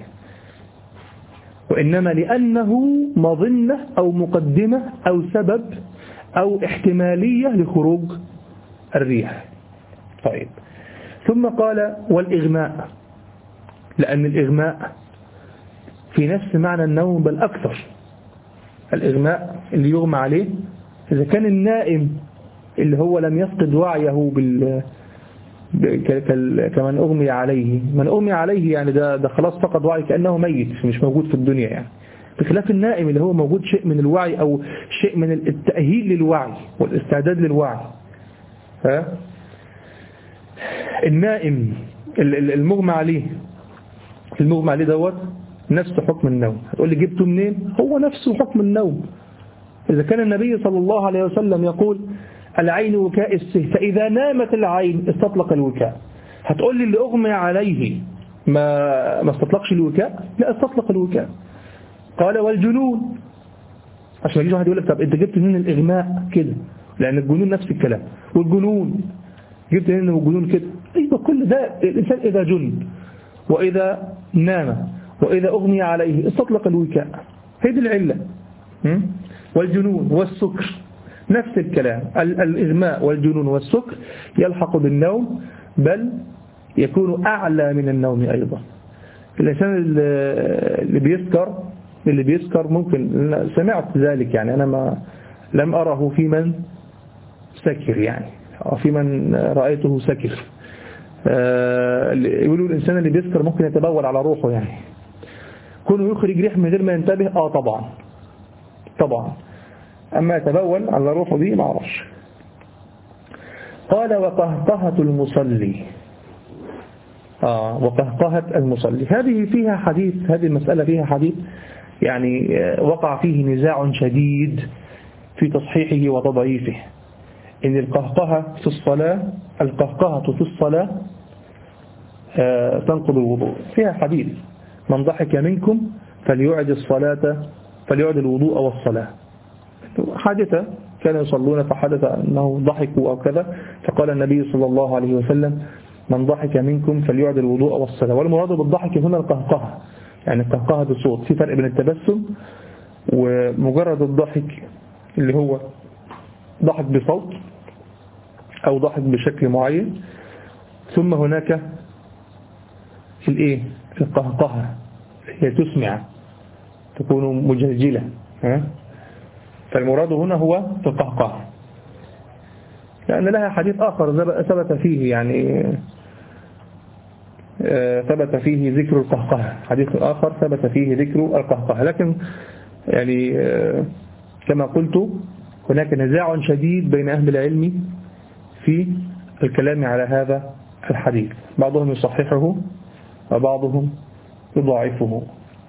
وإنما لأنه مظنة أو مقدمة أو سبب أو احتمالية لخروج الريح. طيب، ثم قال والإغماء، لأن الإغماء في نفس معنى النوم بل أكثر. الإغماء اللي يغمى عليه إذا كان النائم اللي هو لم يفقد وعيه بال كمن أغمي عليه، من أغمي عليه يعني ده, ده خلاص فقد وعي كأنه ميت مش موجود في الدنيا، يعني بخلاف النائم اللي هو موجود شيء من الوعي أو شيء من التأهيل للوعي والاستعداد للوعي. ها؟ النائم المغمى عليه المغمى عليه دوت نفس حكم النوم. هتقول لي جبته منين؟ هو نفسه حكم النوم. إذا كان النبي صلى الله عليه وسلم يقول العين وكاء السه، فإذا نامت العين استطلق الوكاء. هتقول لي اللي أغمى عليه ما ما استطلقش الوكاء؟ لا، استطلق الوكاء. قال والجنون، عشان يجي واحد يقول لك طب انت جبت منين الإغماء كده؟ لأن الجنون نفس الكلام. والجنون جبت منين الجنون كده؟ أيوة، كل ده الإنسان إذا جن وإذا نام وإذا أغمي عليه استطلق الوكاء، هذه العلة. والجنون والسكر نفس الكلام. الإغماء والجنون والسكر يلحق بالنوم، بل يكون أعلى من النوم أيضا. الإنسان اللي بيسكر اللي بيسكر ممكن، سمعت ذلك يعني، أنا ما لم أره في من سكر يعني، أو في من رأيته سكر. يقولوا الإنسان اللي بيسكر ممكن يتبول على روحه، يعني كونه يخرج ريح من غير ما ينتبه. آه طبعا طبعا، أما يتبول على روحه دي ما أعرفش. قال وقهقهة المصلي. آه وقهقهة المصلي هذه فيها حديث، هذه المسألة فيها حديث يعني وقع فيه نزاع شديد في تصحيحه وتضعيفه. إن القهقهة في الصلاة القهقهة في الصلاة آه تنقض الوضوء. فيها حديث من ضحك منكم فليعد الصلاة فليعد الوضوء والصلاة. حادثة كانوا يصلون فحدث أنه ضحكوا أو كذا، فقال النبي صلى الله عليه وسلم من ضحك منكم فليعد الوضوء والصلاة. والمراد بالضحك هنا القهقهة، يعني القهقهة بصوت. في فرق بين التبسم ومجرد الضحك اللي هو ضحك بصوت أو ضحك بشكل معين، ثم هناك الايه القهقهة هي تسمع، تكون مجلجلة. ها؟ فالمراد هنا هو القهقهة، لأن لها حديث آخر ثبت فيه يعني ثبت فيه ذكر القهقهة، حديث آخر ثبت فيه ذكر القهقهة. لكن يعني كما قلت هناك نزاع شديد بين أهل العلم في الكلام على هذا الحديث، بعضهم يصححه وبعضهم يضاعفه.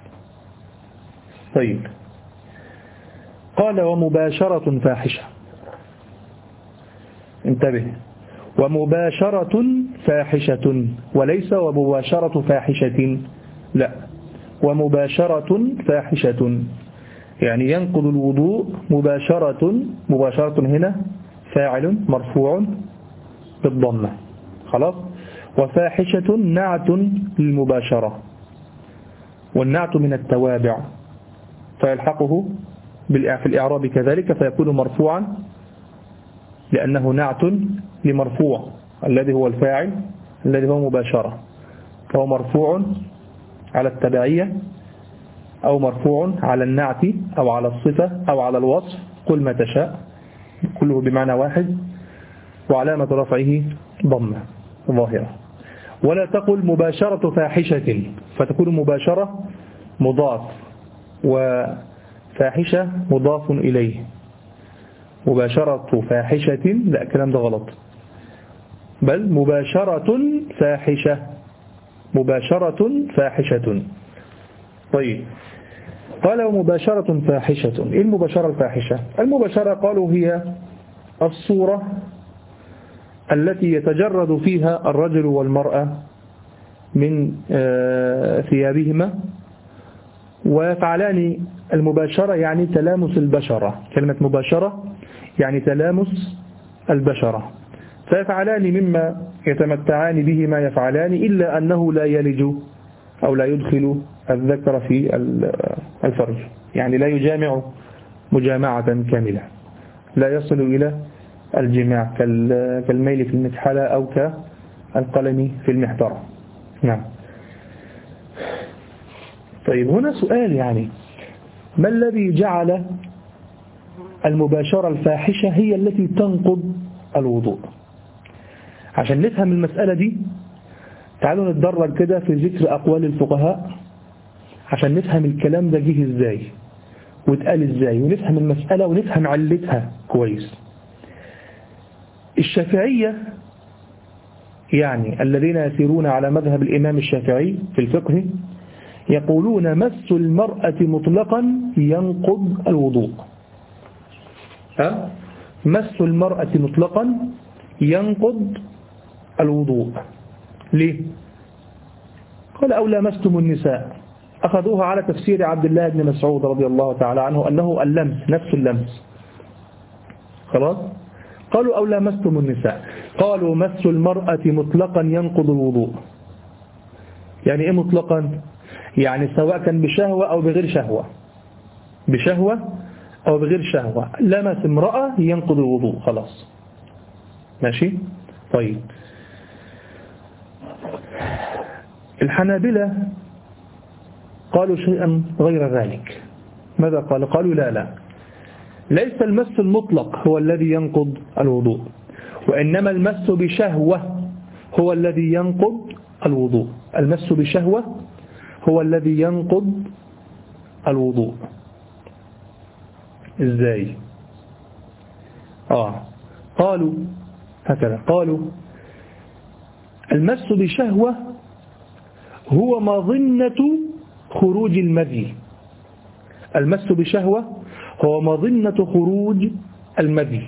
طيب، قال ومباشرة فاحشة. انتبه، ومباشرة فاحشة، وليس ومباشرة فاحشة، لا، ومباشرة فاحشة، يعني ينقض الوضوء مباشرة. مباشرة هنا فاعل مرفوع بالضمة، خلاص. وفاحشة نعت للمباشرة، والنعت من التوابع فيلحقه في الإعراب كذلك، فيكون مرفوعا لأنه نعت لمرفوع الذي هو الفاعل الذي هو مباشرة، فهو مرفوع على التبعية أو مرفوع على النعت أو على الصفة أو على الوصف، قل ما تشاء، كله بمعنى واحد. وعلامة رفعه ضمة ظاهرة. ولا تقل مباشرة فاحشة، فتكون مباشرة مضاف وفاحشة مضاف إليه. مباشرة فاحشة، لا الكلام ده غلط، بل مباشرة فاحشة، مباشرة فاحشة. طيب قال ومباشرة فاحشة. إيه المباشرة الفاحشة؟ المباشرة قالوا هي الصورة التي يتجرد فيها الرجل والمرأة من ثيابهما ويفعلان المباشرة، يعني تلامس البشرة. كلمة مباشرة يعني تلامس البشرة، فيفعلان مما يتمتعان به ما يفعلان، إلا أنه لا يلج أو لا يدخل الذكر في الفرج، يعني لا يجامع مجامعة كاملة، لا يصل إلى الجماع كالميل في المكحلة أو كالقلم في المحبرة. نعم. طيب هنا سؤال، يعني ما الذي جعل المباشرة الفاحشة هي التي تنقض الوضوء؟ عشان نفهم المسألة دي تعالوا نتدرج كده في ذكر أقوال الفقهاء عشان نفهم الكلام ده جه ازاي واتقال ازاي، ونفهم المسألة ونفهم علتها كويس. الشافعية يعني الذين يسيرون على مذهب الإمام الشافعي في الفقه يقولون مس المرأة مطلقا ينقض الوضوء. ها؟ مس المرأة مطلقا ينقض الوضوء. ليه؟ قال أو لامستم النساء، أخذوها على تفسير عبد الله بن مسعود رضي الله تعالى عنه أنه اللمس نفس اللمس. خلاص؟ قالوا أو لامستم النساء، قالوا مس المرأة مطلقا ينقض الوضوء. يعني إيه مطلقا؟ يعني سواء كان بشهوة أو بغير شهوة، بشهوة أو بغير شهوة، لمس امرأة ينقض الوضوء خلاص. ماشي؟ طيب الحنابلة قالوا شيئا غير ذلك. ماذا قال؟ قالوا لا لا ليس المس المطلق هو الذي ينقض الوضوء، وإنما المس بشهوة هو الذي ينقض الوضوء. المس بشهوة هو الذي ينقض الوضوء. إزاي؟ آه قالوا هكذا، قالوا المس بشهوة هو مظنة خروج المذي. المس بشهوة هو مظنة خروج المذي،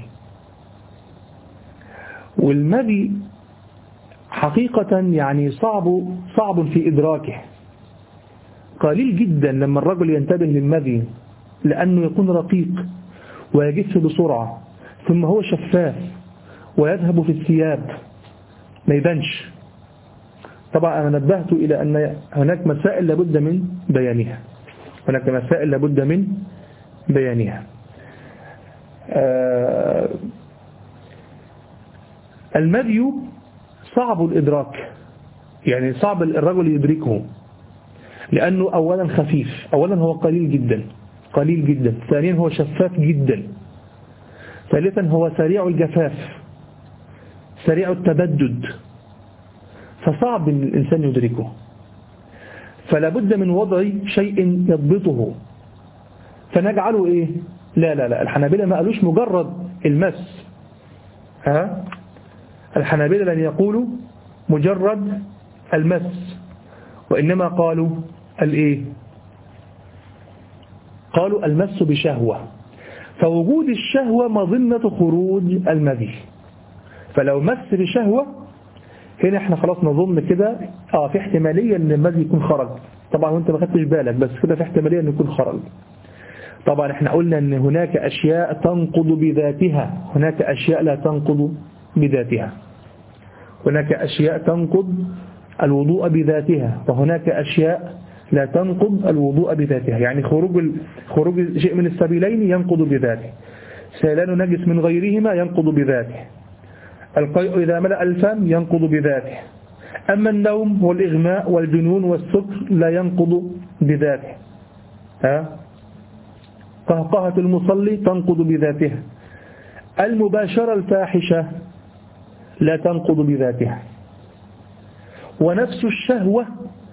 والمذي حقيقة يعني صعب صعب في إدراكه، قليل جدا لما الرجل ينتبه للمذي، لأنه يكون رقيق ويجف بسرعة، ثم هو شفاف ويذهب في الثياب ما يبانش. طبعا أنا نبهت إلى أن هناك مسائل لابد من بيانها، هناك مسائل لابد من بيانها. آه المذي صعب الإدراك، يعني صعب الرجل يدركه، لأنه أولا خفيف، أولا هو قليل جدا قليل جدا، ثانيا هو شفاف جدا، ثالثا هو سريع الجفاف سريع التبدد، فصعب أن الإنسان يدركه، فلا بد من وضع شيء يضبطه. فنجعله إيه؟ لا لا لا الحنابلة ما قالوش مجرد المس، ها؟ الحنابلة لن يقولوا مجرد المس، وإنما قالوا الإيه؟ قالوا المس بشهوة، فوجود الشهوة مظنة خروج المذي. فلو مس بشهوة هنا احنا خلاص نظن كده اه في احتمالية ان المذي يكون خرج، طبعا وانت ما خدتش بالك، بس كده في احتمالية ان يكون خرج. طبعا احنا قلنا ان هناك اشياء تنقض بذاتها، هناك اشياء لا تنقض بذاتها، هناك اشياء تنقض الوضوء بذاتها، وهناك اشياء لا تنقض الوضوء بذاتها. يعني خروج خروج شيء من السبيلين ينقض بذاته، سيلان نجس من غيرهما ينقض بذاته، القيء إذا ملأ الفم ينقض بذاته، أما النوم والإغماء والجنون والسكر لا ينقض بذاته. ها؟ قهقهة المصلي تنقض بذاتها. المباشرة الفاحشة لا تنقض بذاتها. ونفس الشهوة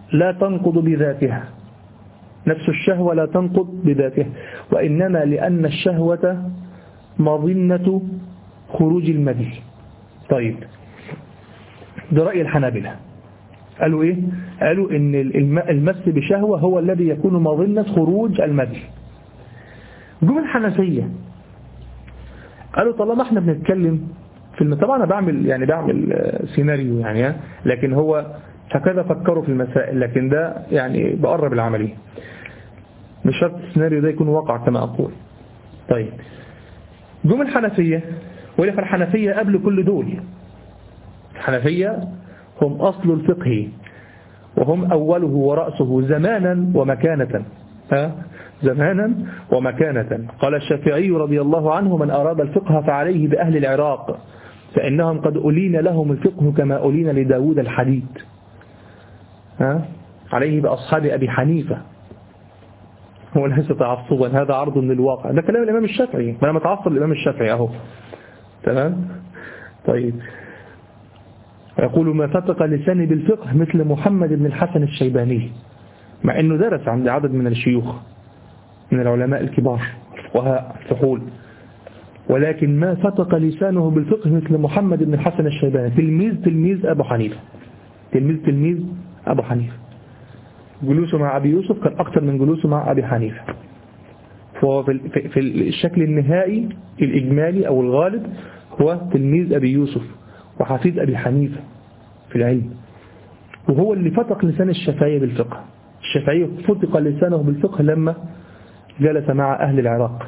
لا تنقض بذاتها، نفس الشهوة لا تنقض بذاتها، وإنما لأن الشهوة مظنة خروج المذي. طيب ده رأي الحنابلة، قالوا إيه؟ قالوا إن المس بشهوة هو الذي يكون مظنة خروج المذي. جم الحنفية قالوا طالما احنا بنتكلم في الم... طبعا أنا بعمل يعني بعمل سيناريو يعني، لكن هو هكذا فكروا في المسائل، لكن ده يعني بقرب العملية، مش شرط السيناريو ده يكون واقع كما أقول. طيب جم الحنفية، ولا فالحنفية قبل كل دول، الحنفية هم أصل الفقه وهم أوله ورأسه زمانا ومكانة، ها؟ زمانا ومكانة. قال الشافعي رضي الله عنه: من أراد الفقه فعليه بأهل العراق فإنهم قد ألين لهم الفقه كما ألين لداود الحديد. ها؟ عليه بأصحاب أبي حنيفة. هو ليس تعصبا، هذا عرض من الواقع، ده كلام الإمام الشافعي، ما أنا متعصب الإمام الشافعي أهو. تمام. طيب يقول: ما فتق لساني بالفقه مثل محمد بن الحسن الشيباني، مع أنه درس عند عدد من الشيوخ من العلماء الكبار الفقهاء الفحول، ولكن ما فتق لسانه بالفقه مثل محمد بن الحسن الشيباني، تلميذ تلميذ أبو حنيفة، تلميذ تلميذ أبو حنيفة. جلوسه مع أبي يوسف كان أكثر من جلوسه مع أبي حنيفة. فهو في الشكل النهائي الإجمالي أو الغالب هو تلميذ أبي يوسف وحفيد أبي حنيفة في العلم، وهو اللي فتق لسان الشافعي بالفقه. الشافعي فتق لسانه بالفقه لما جلس مع أهل العراق.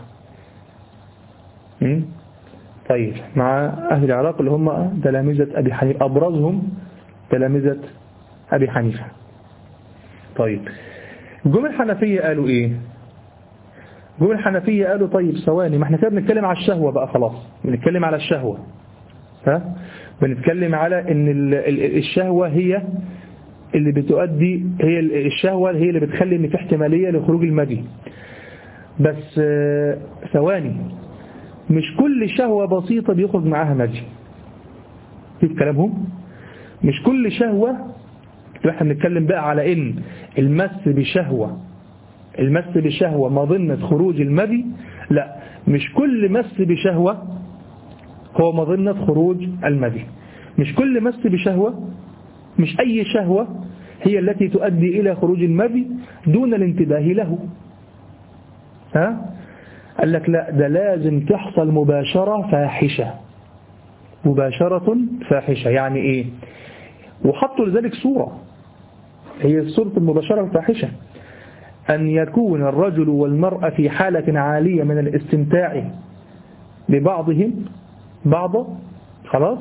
طيب مع أهل العراق اللي هم تلامذة أبي حنيفة، أبرزهم تلامذة أبي حنيفة. طيب جم الحنفية قالوا إيه؟ جم الحنفية قالوا: طيب ثواني، ما احنا كده بنتكلم على الشهوة بقى، خلاص بنتكلم على الشهوة، ها؟ بنتكلم على ان الشهوة هي اللي بتؤدي، هي الشهوة هي اللي بتخلي ان في احتمالية لخروج المذي. بس ثواني، مش كل شهوة بسيطة بيخرج معاها مذي. في كلامهم مش كل شهوة، احنا بنتكلم بقى على ان المس بشهوة المس بشهوة مظنة خروج المذي، لا، مش كل مس بشهوة هو مظنة خروج المذي. مش كل مس بشهوة، مش أي شهوة هي التي تؤدي إلى خروج المذي دون الانتباه له. ها؟ قال لك لا، ده لازم تحصل مباشرة فاحشة، مباشرة فاحشة. يعني إيه؟ وحطوا لذلك صورة، هي صورة المباشرة الفاحشة: أن يكون الرجل والمرأة في حالة عالية من الاستمتاع ببعضهم بعضا، خلاص،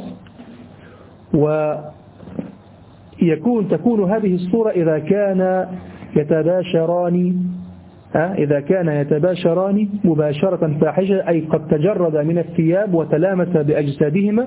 ويكون تكون هذه الصورة إذا كان يتباشران إذا كان يتباشران مباشرة فاحشة، أي قد تجرد من الثياب وتلامس بأجسادهما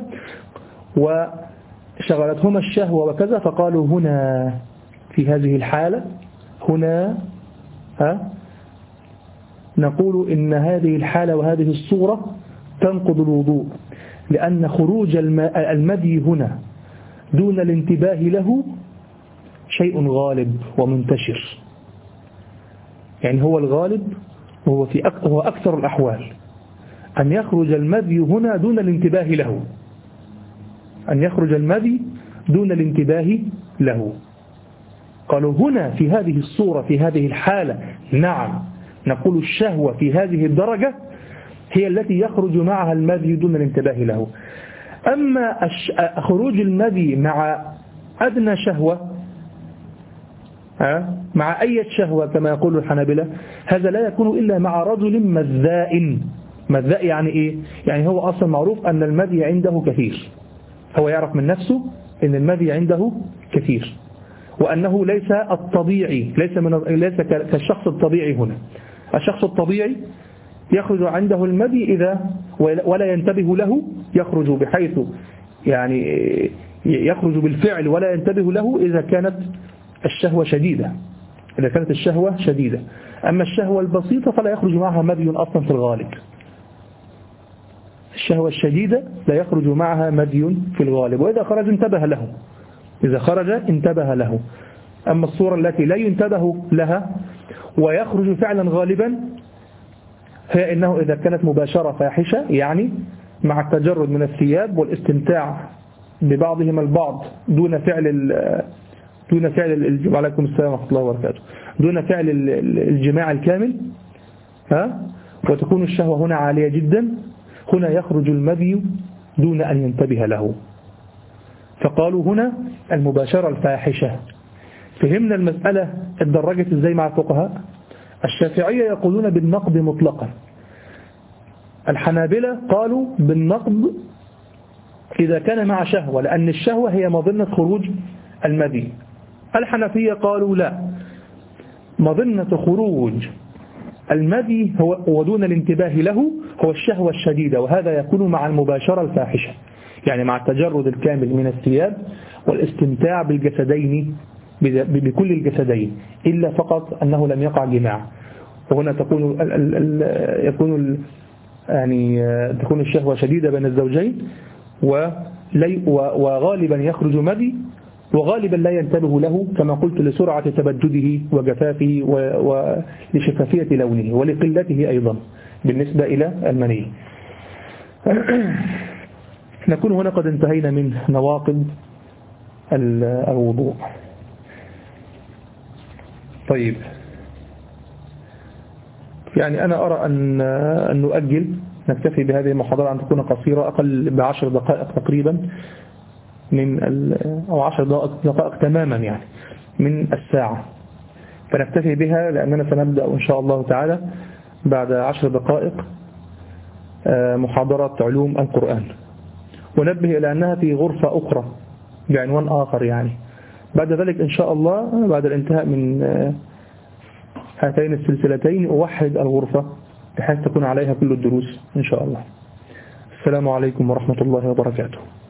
وشغلتهما الشهوة وكذا. فقالوا هنا في هذه الحالة هنا ها نقول إن هذه الحالة وهذه الصورة تنقض الوضوء، لأن خروج المذي هنا دون الانتباه له شيء غالب ومنتشر. يعني هو الغالب وهو في أك... هو أكثر الأحوال أن يخرج المذي هنا دون الانتباه له، أن يخرج المذي دون الانتباه له. قالوا هنا في هذه الصورة في هذه الحالة نعم نقول الشهوة في هذه الدرجة هي التي يخرج معها المذي دون الانتباه له. أما خروج المذي مع أدنى شهوة، مع أي شهوة كما يقول الحنابلة، هذا لا يكون إلا مع رجل مذاء. مذاء يعني إيه؟ يعني هو أصلا معروف أن المذي عنده كثير، هو يعرف من نفسه أن المذي عنده كثير، وأنه ليس الطبيعي، ليس من ليس كالشخص الطبيعي. هنا الشخص الطبيعي يخرج عنده المذي إذا ولا ينتبه له، يخرج بحيث يعني يخرج بالفعل ولا ينتبه له إذا كانت الشهوة شديدة، إذا كانت الشهوة شديدة. أما الشهوة البسيطة فلا يخرج معها مذي أصلا في الغالب. الشهوة الشديدة لا يخرج معها مذي في الغالب، وإذا خرج انتبه له، إذا خرج انتبه له. أما الصورة التي لا ينتبه لها ويخرج فعلا غالبا هي إنه إذا كانت مباشرة فاحشة، يعني مع التجرد من الثياب والاستمتاع ببعضهم البعض دون فعل دون فعل الجماع، عليكم السلام ورحمة الله وبركاته، دون فعل الجماع الكامل، ها، وتكون الشهوة هنا عالية جدا، هنا يخرج المذي دون أن ينتبه له. فقالوا هنا المباشرة الفاحشة. فهمنا المسألة اتدرجت ازاي مع الفقهاء؟ الشافعية يقولون بالنقض مطلقا، الحنابلة قالوا بالنقض إذا كان مع شهوة، لأن الشهوة هي مظنة خروج المذي. الحنفية قالوا لا، مظنة خروج المذي هو ودون الانتباه له هو الشهوة الشديدة، وهذا يكون مع المباشرة الفاحشة، يعني مع التجرد الكامل من الثياب والاستمتاع بالجسدين بكل الجسدين، إلا فقط أنه لم يقع جماع، وهنا تكون ال ال ال يكون ال يعني تكون الشهوة شديدة بين الزوجين، وغالبا يخرج مذي، وغالبا لا ينتبه له كما قلت لسرعة تبجده وجفافه ولشفافية لونه ولقلته أيضا بالنسبة إلى المني. نكون هنا قد انتهينا من نواقض الوضوء. طيب، يعني أنا أرى أن أن نؤجل، نكتفي بهذه المحاضرة أن تكون قصيرة، أقل بعشر دقائق تقريبا من أو عشر دقائق تماما يعني من الساعة، فنكتفي بها لأننا سنبدأ إن شاء الله تعالى بعد عشر دقائق محاضرة علوم القرآن. ونبه إلى أنها في غرفة أخرى بعنوان آخر، يعني بعد ذلك إن شاء الله بعد الانتهاء من هاتين السلسلتين أوحد الغرفة بحيث تكون عليها كل الدروس إن شاء الله. السلام عليكم ورحمة الله وبركاته.